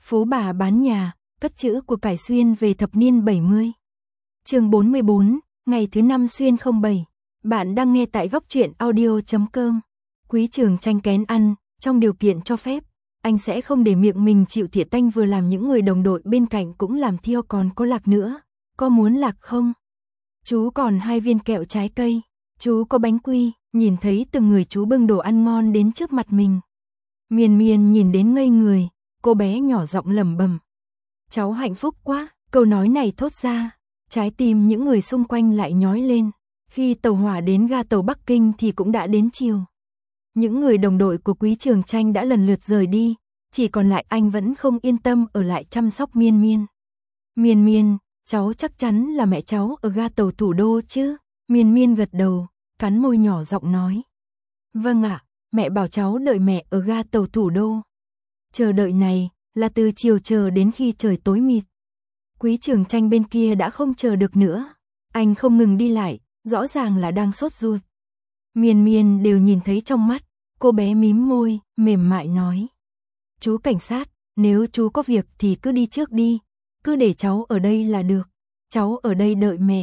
Phú bà bán nhà, cất chữ của cải xuyên về thập niên 70. Chương 44, ngày thứ 5 xuyên 07. Bạn đang nghe tại góc truyện audio.com. Quý Trường Tranh kén ăn, trong điều kiện cho phép, anh sẽ không để miệng mình chịu thiệt tanh, vừa làm những người đồng đội bên cạnh cũng làm theo. Còn có lạc nữa, có muốn lạc không? Chú còn 2 viên kẹo trái cây, chú có bánh quy. Nhìn thấy từng người chú bưng đồ ăn ngon đến trước mặt mình, Miên Miên nhìn đến ngây người, cô bé nhỏ giọng lẩm bẩm. Cháu hạnh phúc quá, câu nói này thốt ra, trái tim những người xung quanh lại nhói lên. Khi tàu hỏa đến ga tàu Bắc Kinh thì cũng đã đến chiều. Những người đồng đội của Quý Trường Tranh đã lần lượt rời đi, chỉ còn lại anh vẫn không yên tâm ở lại chăm sóc Miên Miên. Miên Miên, cháu chắc chắn là mẹ cháu ở ga tàu Thủ Đô chứ? Miên Miên gật đầu, cắn môi nhỏ giọng nói. Vâng ạ, mẹ bảo cháu đợi mẹ ở ga tàu Thủ Đô. Chờ đợi này là từ chiều chờ đến khi trời tối mịt. Quý Trường Tranh bên kia đã không chờ được nữa, anh không ngừng đi lại, rõ ràng là đang sốt ruột. Miên Miên đều nhìn thấy trong mắt, cô bé mím môi, mềm mại nói. Chú cảnh sát, nếu chú có việc thì cứ đi trước đi, cứ để cháu ở đây là được, cháu ở đây đợi mẹ.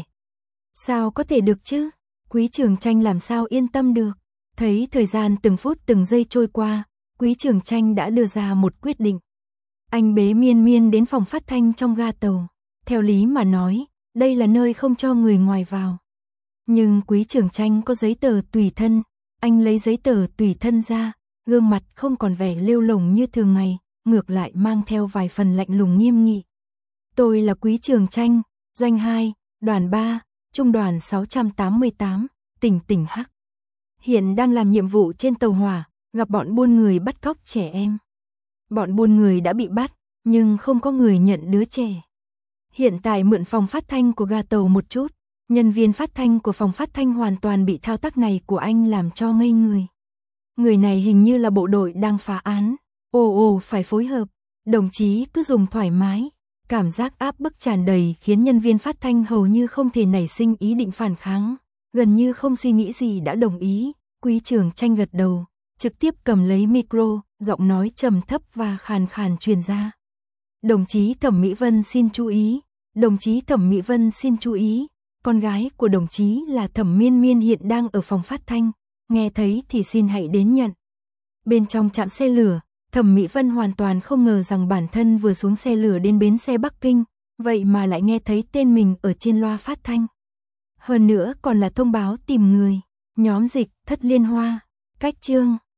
Sao có thể được chứ? Quý Trường Tranh làm sao yên tâm được? Thấy thời gian từng phút từng giây trôi qua, Quý Trường Tranh đã đưa ra một quyết định. Anh bế Miên Miên đến phòng phát thanh trong ga tàu. Theo lý mà nói, đây là nơi không cho người ngoài vào. Nhưng Quý Trường Tranh có giấy tờ tùy thân, anh lấy giấy tờ tùy thân ra, gương mặt không còn vẻ lêu lổng như thường ngày, ngược lại mang theo vài phần lạnh lùng nghiêm nghị. Tôi là Quý Trường Tranh, doanh 2, đoàn 3, trung đoàn 688, tỉnh Hắc. Hiện đang làm nhiệm vụ trên tàu hỏa, gặp bọn buôn người bắt cóc trẻ em. Bọn buôn người đã bị bắt, nhưng không có người nhận đứa trẻ. Hiện tại mượn phòng phát thanh của ga tàu một chút, nhân viên phát thanh của phòng phát thanh hoàn toàn bị thao tác này của anh làm cho ngây người. Người này hình như là bộ đội đang phá án. Ồ, phải phối hợp, đồng chí cứ dùng thoải mái. Cảm giác áp bức tràn đầy khiến nhân viên phát thanh hầu như không thể nảy sinh ý định phản kháng, gần như không suy nghĩ gì đã đồng ý. Quý Trường Tranh gật đầu, trực tiếp cầm lấy micro, giọng nói trầm thấp và khàn khàn truyền ra. Đồng chí Thẩm Mỹ Vân xin chú ý, đồng chí Thẩm Mỹ Vân xin chú ý, con gái của đồng chí là Thẩm Miên Miên hiện đang ở phòng phát thanh, nghe thấy thì xin hãy đến nhận. Bên trong trạm xe lửa, Thẩm Mỹ Vân hoàn toàn không ngờ rằng bản thân vừa xuống xe lửa đến bến xe Bắc Kinh, vậy mà lại nghe thấy tên mình ở trên loa phát thanh. Hơn nữa còn là thông báo tìm người, nhóm dịch Thất Liên Hoa, cách chương.